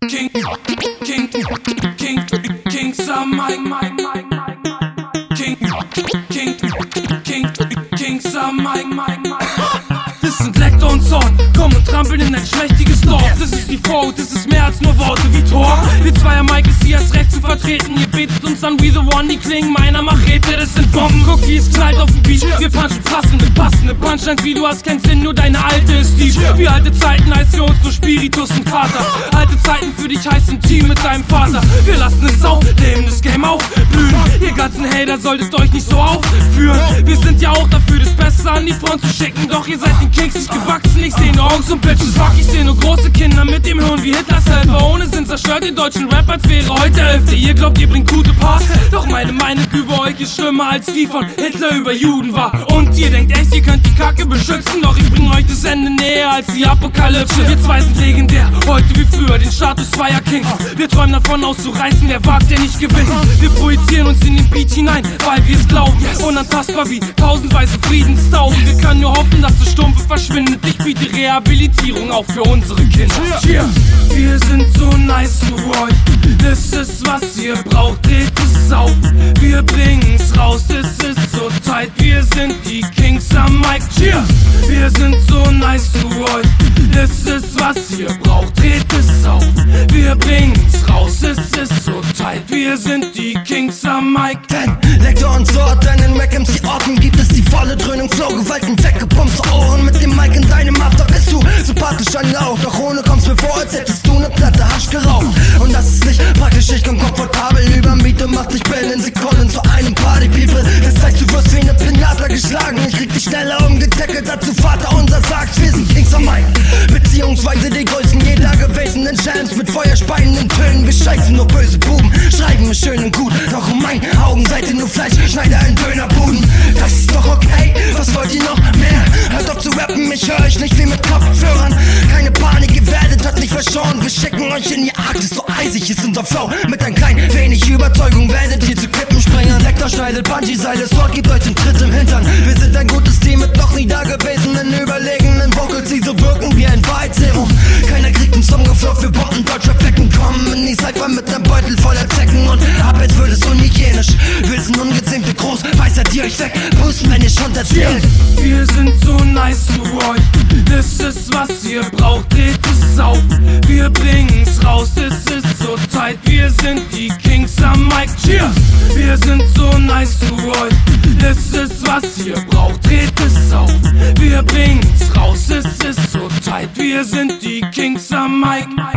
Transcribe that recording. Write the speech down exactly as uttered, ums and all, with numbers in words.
King, King, King, Kings am Mic, King, King, King, Kings am Mic. Das sind Lektor und Zorn, komm und trampeln in ein schmächtiges Dorf. Das ist die Frau, das ist mehr als nur Worte wie Tor. Wir zwei am Mic ist hier als Recht zu vertreten. Ihr betet uns an wie The One, die klingen meiner Machete. Das sind Bomben, guck wie es knallt auf dem Beat. Wir punchen passend mit passende Punchlines, wie du hast keinen Sinn, nur deine alte ist tief. Wie alte Zeiten heißt für uns nur Spiritus und Kater. Alte Zeiten für dich heißt ein Team mit deinem Vater. Wir lassen es auf, leben das Game aufblühen. Ihr ganzen Hater solltet euch nicht so aufführen. Wir sind ja auch dafür, das Beste an die Front zu schicken. Doch ihr seid den Kings nicht gewachsen, ich seh nur Augen und Bitches. Fuck, ich seh nur große Kinder mit dem Hirn wie Hitlers Helfer. Ohne Sinn zerstört den deutschen Rap, als wäre heute der Elfte. Ihr glaubt, ihr bringt gute Parts, doch meine Meinung über euch ist schlimmer als die von Hitler über Juden war. Und ihr denkt echt, ihr könnt die Kacke beschützen, doch ich bring euch das Ende näher als die Apokalypse. Wir zwei sind legendär, heute wie früher, den Status zweier Kings. Wir träumen davon auszureißen, wer wagt, der nicht gewinnt. Wir projizieren uns in den Beat hinein, weil wir es glauben. Unantastbar wie tausend weiße Friedenstauben. Wir können nur hoffen, dass das Stumpfe verschwindet. Ich biete Rehabilitierung auch für unsere Kinder. Cheer. Wir sind so nice zu euch, das ist was ihr braucht, dreht es auf. Wir bringen's raus, es ist so tight. Wir sind die Kings am Mic. Cheer. Wir sind so nice zu euch, das ist was ihr braucht, dreht es auf. Wir bringen's raus, es ist so tight. Wir sind die Kings am Mic. Denn Lektor und Sword, denn in Mac M C Orten gibt es die volle Dröhnung, Flow, Gewalten, weggepumpte Ohren. Mit dem Mic in deinem After bist du sympathisch an Lauch, doch ohne kommst mir vor, als hättest du ne Platte Hasch geraucht. Und das ist nicht praktisch, ich komm komfortabel über Miet und mach dich binnen Sekunden zu einem Party-People. Das heißt, du wirst wie ne Pinata geschlagen, ich krieg dich schneller umgedeckelt, dazu Vater unser sagt, wir sind Kings am Mic. Beziehungsweise die größten je dagewesenen Jams mit feuerspeienden Tönen. Wir scheißen nur böse Buben, schreiben es schön und gut, doch in meinen Augen seid ihr nur Fleisch, Schneider in Dönerbuden. Das ist doch okay, was wollt ihr noch mehr? Hört auf zu rappen, ich hör euch nicht wie mit Kopfhörern. Keine Panik, ihr werdet heute nicht verschoren. Wir schicken euch in die Arktis, so eisig ist unser Flow. Mit ein klein wenig Überzeugung werdet ihr zu Klippen springen. Lektor schneidet Bungee-Seile, Sword gibt euch den Tritt im Hintern. Wir sind ein gutes Team mit noch nie dagewesenen überlegenen Vocals, die so wirken wie ein Wahrheitsserum. Keiner kriegt einen Song gefloppt, wir bomben deutscher Flecken. Kommen in die Cypher mit nem Beutel voller Zecken. Und ab jetzt wird es unhygienisch. Willst ein ungezähmte Groß, weissert ihr euch weg, pusten, wenn ihr schon erzählt. Wir sind so nice zu euch, das ist was ihr braucht, dreht es auf. Wir bringen's raus, es ist so tight. Wir sind die Kings am Mic. Cheer. Wir sind so nice zu euch, das ist was ihr braucht, dreht es auf. Wir bringen's raus, es ist so tight. Wir sind die Kings am Mic.